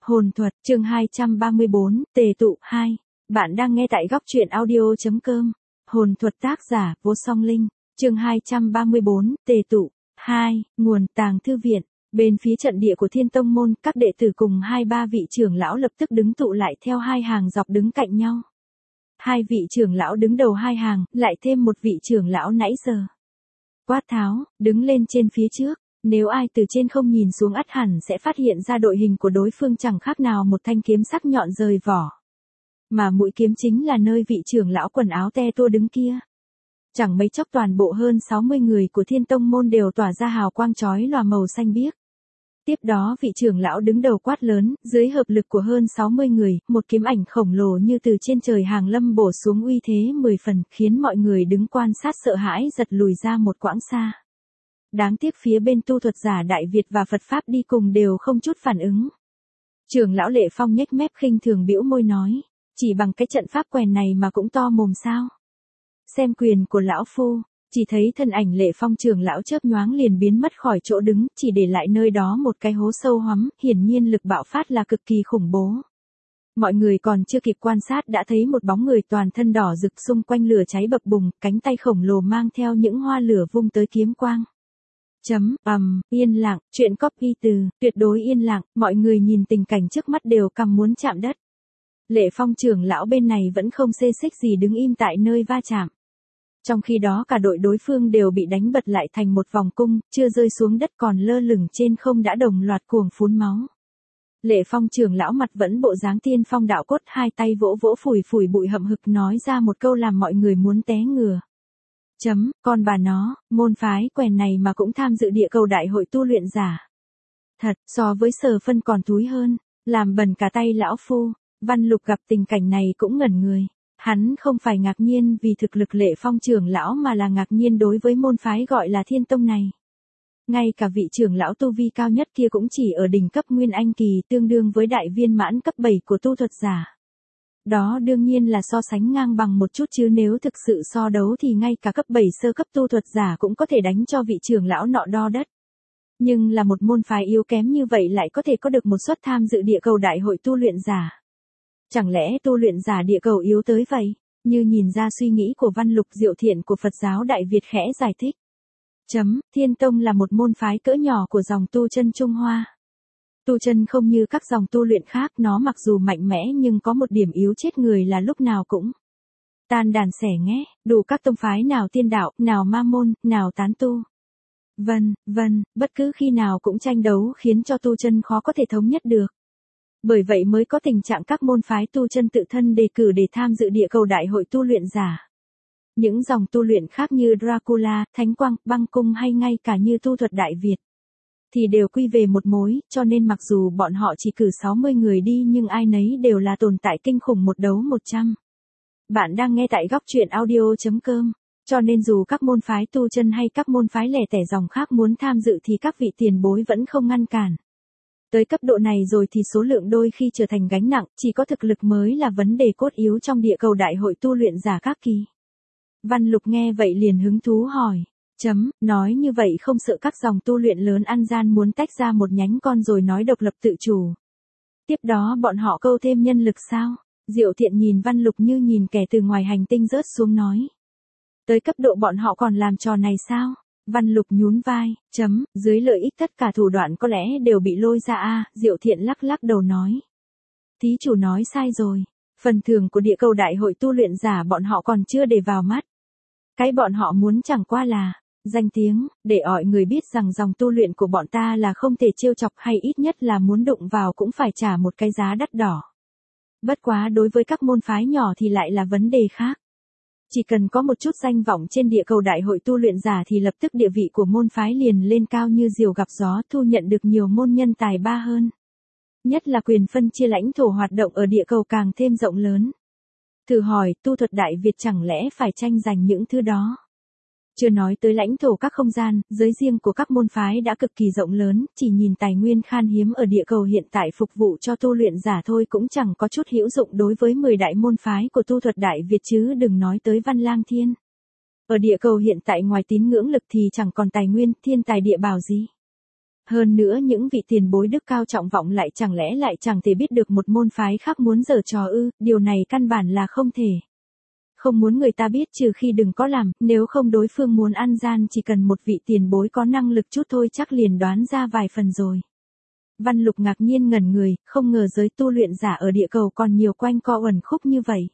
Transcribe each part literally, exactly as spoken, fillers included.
Hồn thuật, chương hai trăm ba mươi bốn, tề tụ, hai. Bạn đang nghe tại góc truyện audio.com. Hồn thuật tác giả, Vô Song Linh, chương hai trăm ba mươi bốn, tề tụ, hai. Nguồn, Tàng Thư Viện. Bên phía trận địa của Thiên Tông Môn, các đệ tử cùng hai ba vị trưởng lão lập tức đứng tụ lại theo hai hàng dọc đứng cạnh nhau. Hai vị trưởng lão đứng đầu hai hàng, lại thêm một vị trưởng lão nãy giờ. Quát tháo, đứng lên trên phía trước. Nếu ai từ trên không nhìn xuống ắt hẳn sẽ phát hiện ra đội hình của đối phương chẳng khác nào một thanh kiếm sắc nhọn rời vỏ. Mà mũi kiếm chính là nơi vị trưởng lão quần áo te tua đứng kia. Chẳng mấy chốc toàn bộ hơn sáu mươi người của Thiên Tông Môn đều tỏa ra hào quang chói lòa màu xanh biếc. Tiếp đó vị trưởng lão đứng đầu quát lớn, dưới hợp lực của hơn sáu mươi người, một kiếm ảnh khổng lồ như từ trên trời hàng lâm bổ xuống uy thế mười phần, khiến mọi người đứng quan sát sợ hãi giật lùi ra một quãng xa. Đáng tiếc phía bên tu thuật giả Đại Việt và Phật Pháp đi cùng đều không chút phản ứng. Trưởng lão Lệ Phong nhếch mép khinh thường bĩu môi nói, chỉ bằng cái trận pháp quèn này mà cũng to mồm sao? Xem quyền của lão phu, chỉ thấy thân ảnh Lệ Phong trưởng lão chớp nhoáng liền biến mất khỏi chỗ đứng, chỉ để lại nơi đó một cái hố sâu hoắm, hiển nhiên lực bạo phát là cực kỳ khủng bố. Mọi người còn chưa kịp quan sát đã thấy một bóng người toàn thân đỏ rực xung quanh lửa cháy bập bùng, cánh tay khổng lồ mang theo những hoa lửa vung tới kiếm quang. Chấm, ầm, um, yên lặng, chuyện copy từ, tuyệt đối yên lặng, mọi người nhìn tình cảnh trước mắt đều cằm muốn chạm đất. Lệ Phong trưởng lão bên này vẫn không xê xích gì đứng im tại nơi va chạm. Trong khi đó cả đội đối phương đều bị đánh bật lại thành một vòng cung, chưa rơi xuống đất còn lơ lửng trên không đã đồng loạt cuồng phun máu. Lệ Phong trưởng lão mặt vẫn bộ dáng tiên phong đạo cốt, hai tay vỗ vỗ phủi phủi bụi hậm hực nói ra một câu làm mọi người muốn té ngửa. Chấm, con bà nó, môn phái quèn này mà cũng tham dự địa cầu đại hội tu luyện giả. Thật, so với Sở Phân còn thúi hơn, làm bẩn cả tay lão phu. Văn Lục gặp tình cảnh này cũng ngẩn người. Hắn không phải ngạc nhiên vì thực lực Lệ Phong trưởng lão mà là ngạc nhiên đối với môn phái gọi là Thiên Tông này. Ngay cả vị trưởng lão tu vi cao nhất kia cũng chỉ ở đỉnh cấp Nguyên Anh kỳ, tương đương với đại viên mãn cấp bảy của tu thuật giả. Đó đương nhiên là so sánh ngang bằng một chút chứ nếu thực sự so đấu thì ngay cả cấp bảy sơ cấp tu thuật giả cũng có thể đánh cho vị trưởng lão nọ đo đất. Nhưng là một môn phái yếu kém như vậy lại có thể có được một suất tham dự địa cầu đại hội tu luyện giả. Chẳng lẽ tu luyện giả địa cầu yếu tới vậy? Như nhìn ra suy nghĩ của Văn Lục, Diệu Thiện của Phật giáo Đại Việt khẽ giải thích. Chấm, Thiên Tông là một môn phái cỡ nhỏ của dòng tu chân Trung Hoa. Tu chân không như các dòng tu luyện khác, nó mặc dù mạnh mẽ nhưng có một điểm yếu chết người là lúc nào cũng tan đàn xẻ nghé, đủ các tông phái nào tiên đạo, nào ma môn, nào tán tu. Vân, vân, bất cứ khi nào cũng tranh đấu khiến cho tu chân khó có thể thống nhất được. Bởi vậy mới có tình trạng các môn phái tu chân tự thân đề cử để tham dự địa cầu đại hội tu luyện giả. Những dòng tu luyện khác như Dracula, Thánh Quang, Băng Cung hay ngay cả như tu thuật Đại Việt thì đều quy về một mối, cho nên mặc dù bọn họ chỉ cử sáu mươi người đi nhưng ai nấy đều là tồn tại kinh khủng một đấu một trăm. Bạn đang nghe tại góc truyện audio.com, cho nên dù các môn phái tu chân hay các môn phái lẻ tẻ dòng khác muốn tham dự thì các vị tiền bối vẫn không ngăn cản. Tới cấp độ này rồi thì số lượng đôi khi trở thành gánh nặng, chỉ có thực lực mới là vấn đề cốt yếu trong địa cầu đại hội tu luyện giả các kỳ. Văn Lục nghe vậy liền hứng thú hỏi. Chấm, nói như vậy không sợ các dòng tu luyện lớn ăn gian muốn tách ra một nhánh con rồi nói độc lập tự chủ. Tiếp đó bọn họ câu thêm nhân lực sao? Diệu Thiện nhìn Văn Lục như nhìn kẻ từ ngoài hành tinh rớt xuống nói. Tới cấp độ bọn họ còn làm trò này sao? Văn Lục nhún vai, chấm, dưới lợi ích tất cả thủ đoạn có lẽ đều bị lôi ra a. Diệu Thiện lắc lắc đầu nói. Thí chủ nói sai rồi, phần thưởng của địa cầu đại hội tu luyện giả bọn họ còn chưa để vào mắt. Cái bọn họ muốn chẳng qua là danh tiếng, để mọi người biết rằng dòng tu luyện của bọn ta là không thể trêu chọc hay ít nhất là muốn đụng vào cũng phải trả một cái giá đắt đỏ. Bất quá đối với các môn phái nhỏ thì lại là vấn đề khác. Chỉ cần có một chút danh vọng trên địa cầu đại hội tu luyện giả thì lập tức địa vị của môn phái liền lên cao như diều gặp gió, thu nhận được nhiều môn nhân tài ba hơn. Nhất là quyền phân chia lãnh thổ hoạt động ở địa cầu càng thêm rộng lớn. Thử hỏi, tu thuật Đại Việt chẳng lẽ phải tranh giành những thứ đó? Chưa nói tới lãnh thổ các không gian, giới riêng của các môn phái đã cực kỳ rộng lớn, chỉ nhìn tài nguyên khan hiếm ở địa cầu hiện tại phục vụ cho tu luyện giả thôi cũng chẳng có chút hữu dụng đối với mười đại môn phái của tu thuật Đại Việt chứ đừng nói tới Văn Lang Thiên. Ở địa cầu hiện tại ngoài tín ngưỡng lực thì chẳng còn tài nguyên, thiên tài địa bảo gì. Hơn nữa những vị tiền bối đức cao trọng vọng lại chẳng lẽ lại chẳng thể biết được một môn phái khác muốn giở trò ư, điều này căn bản là không thể. Không muốn người ta biết trừ khi đừng có làm, nếu không đối phương muốn ăn gian chỉ cần một vị tiền bối có năng lực chút thôi chắc liền đoán ra vài phần rồi. Văn Lục ngạc nhiên ngẩn người, không ngờ giới tu luyện giả ở địa cầu còn nhiều quanh co uẩn khúc như vậy.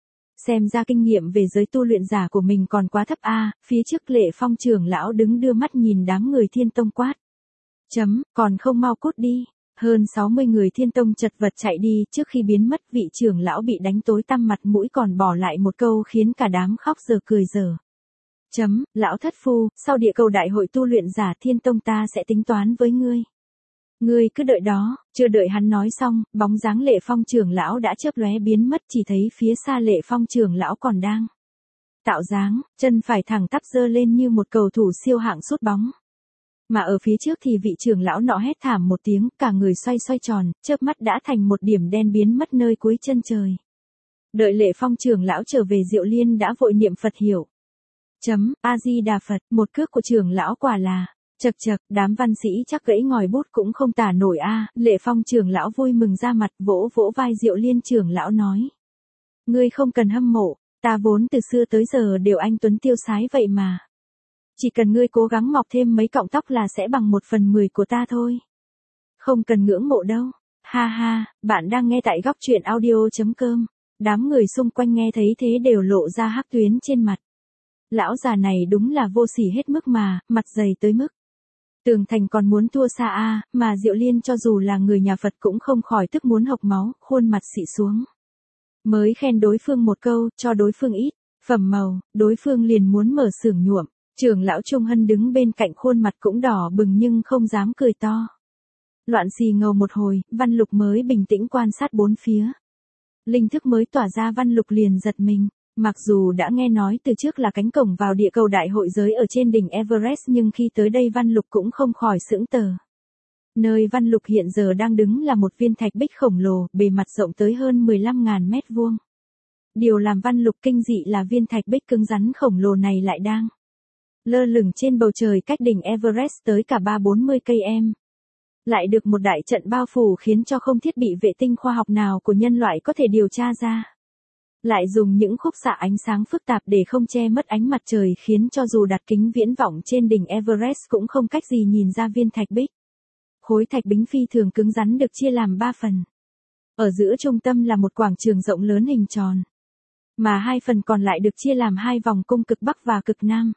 Xem ra kinh nghiệm về giới tu luyện giả của mình còn quá thấp a. Phía trước Lệ Phong trưởng lão đứng đưa mắt nhìn đám người Thiên Tông quát. Chấm, còn không mau cút đi. Hơn sáu mươi người Thiên Tông chật vật chạy đi, trước khi biến mất vị trưởng lão bị đánh tối tăm mặt mũi còn bỏ lại một câu khiến cả đám khóc giờ cười giờ. Chấm, lão thất phu, sau địa cầu đại hội tu luyện giả Thiên Tông ta sẽ tính toán với ngươi. Ngươi cứ đợi đó, chưa đợi hắn nói xong, bóng dáng Lệ Phong trưởng lão đã chớp lóe biến mất, chỉ thấy phía xa Lệ Phong trưởng lão còn đang tạo dáng, chân phải thẳng tắp giơ lên như một cầu thủ siêu hạng sút bóng. Mà ở phía trước thì vị trưởng lão nọ hét thảm một tiếng, cả người xoay xoay tròn, chớp mắt đã thành một điểm đen biến mất nơi cuối chân trời. Đợi Lệ Phong trưởng lão trở về Diệu Liên đã vội niệm Phật hiệu. Chấm, A-di-đà Phật, một cước của trưởng lão quả là, chật chật, đám văn sĩ chắc gãy ngòi bút cũng không tả nổi a. Lệ Phong trưởng lão vui mừng ra mặt vỗ vỗ vai Diệu Liên trưởng lão nói. Ngươi không cần hâm mộ, ta vốn từ xưa tới giờ đều anh tuấn tiêu sái vậy mà. Chỉ cần ngươi cố gắng mọc thêm mấy cọng tóc là sẽ bằng một phần mười của ta thôi. Không cần ngưỡng mộ đâu. Ha ha, bạn đang nghe tại góc truyện audio.com. Đám người xung quanh nghe thấy thế đều lộ ra hắc tuyến trên mặt. Lão già này đúng là vô sỉ hết mức mà, mặt dày tới mức. Tường Thành còn muốn thua xa a, mà Diệu Liên cho dù là người nhà Phật cũng không khỏi tức muốn hộc máu, khuôn mặt xị xuống. Mới khen đối phương một câu, cho đối phương ít, phẩm màu, đối phương liền muốn mở xưởng nhuộm. Trưởng lão Trung Hân đứng bên cạnh khuôn mặt cũng đỏ bừng nhưng không dám cười to. Loạn xì ngầu một hồi, Văn Lục mới bình tĩnh quan sát bốn phía. Linh thức mới tỏa ra Văn Lục liền giật mình. Mặc dù đã nghe nói từ trước là cánh cổng vào địa cầu đại hội giới ở trên đỉnh Everest nhưng khi tới đây Văn Lục cũng không khỏi sững tờ. Nơi Văn Lục hiện giờ đang đứng là một viên thạch bích khổng lồ, bề mặt rộng tới hơn mười lăm nghìn mét vuông. Điều làm Văn Lục kinh dị là viên thạch bích cứng rắn khổng lồ này lại đang lơ lửng trên bầu trời cách đỉnh Everest tới cả ba bốn mươi cây em. Lại được một đại trận bao phủ khiến cho không thiết bị vệ tinh khoa học nào của nhân loại có thể điều tra ra. Lại dùng những khúc xạ ánh sáng phức tạp để không che mất ánh mặt trời khiến cho dù đặt kính viễn vọng trên đỉnh Everest cũng không cách gì nhìn ra viên thạch bích. Khối thạch bính phi thường cứng rắn được chia làm ba phần. Ở giữa trung tâm là một quảng trường rộng lớn hình tròn. Mà hai phần còn lại được chia làm hai vòng cung cực Bắc và cực Nam.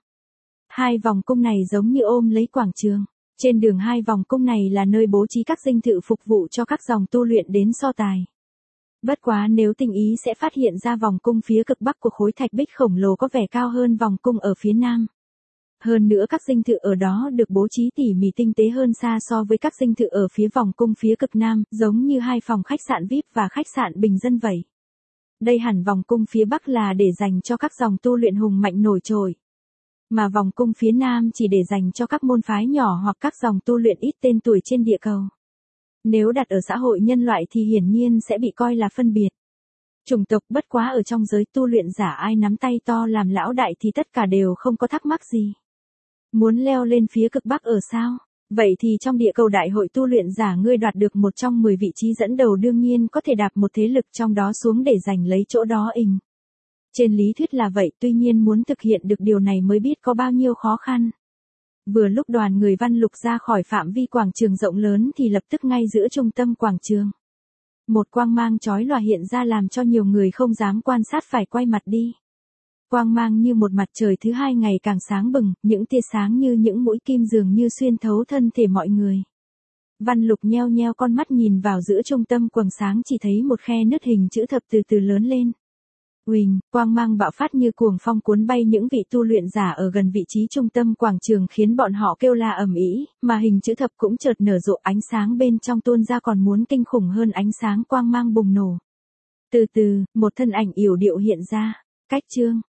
Hai vòng cung này giống như ôm lấy quảng trường. Trên đường hai vòng cung này là nơi bố trí các dinh thự phục vụ cho các dòng tu luyện đến so tài. Bất quá nếu tinh ý sẽ phát hiện ra vòng cung phía cực Bắc của khối thạch bích khổng lồ có vẻ cao hơn vòng cung ở phía Nam. Hơn nữa các dinh thự ở đó được bố trí tỉ mỉ tinh tế hơn xa so với các dinh thự ở phía vòng cung phía cực Nam, giống như hai phòng khách sạn vi ai pi và khách sạn bình dân vậy. Đây hẳn vòng cung phía Bắc là để dành cho các dòng tu luyện hùng mạnh nổi trội. Mà vòng cung phía Nam chỉ để dành cho các môn phái nhỏ hoặc các dòng tu luyện ít tên tuổi trên địa cầu. Nếu đặt ở xã hội nhân loại thì hiển nhiên sẽ bị coi là phân biệt chủng tộc, bất quá ở trong giới tu luyện giả ai nắm tay to làm lão đại thì tất cả đều không có thắc mắc gì. Muốn leo lên phía cực Bắc ở sao? Vậy thì trong địa cầu đại hội tu luyện giả ngươi đoạt được một trong mười vị trí dẫn đầu đương nhiên có thể đạp một thế lực trong đó xuống để giành lấy chỗ đó ình. Trên lý thuyết là vậy, tuy nhiên muốn thực hiện được điều này mới biết có bao nhiêu khó khăn. Vừa lúc đoàn người Văn Lục ra khỏi phạm vi quảng trường rộng lớn thì lập tức ngay giữa trung tâm quảng trường. Một quang mang chói lòa hiện ra làm cho nhiều người không dám quan sát phải quay mặt đi. Quang mang như một mặt trời thứ hai ngày càng sáng bừng, những tia sáng như những mũi kim dường như xuyên thấu thân thể mọi người. Văn Lục nheo nheo con mắt nhìn vào giữa trung tâm quầng sáng chỉ thấy một khe nứt hình chữ thập từ từ lớn lên. Uỳnh, quang mang bạo phát như cuồng phong cuốn bay những vị tu luyện giả ở gần vị trí trung tâm quảng trường khiến bọn họ kêu la ầm ĩ, mà hình chữ thập cũng chợt nở rộ ánh sáng bên trong tuôn ra còn muốn kinh khủng hơn ánh sáng quang mang bùng nổ. Từ từ, một thân ảnh yểu điệu hiện ra, cách chương,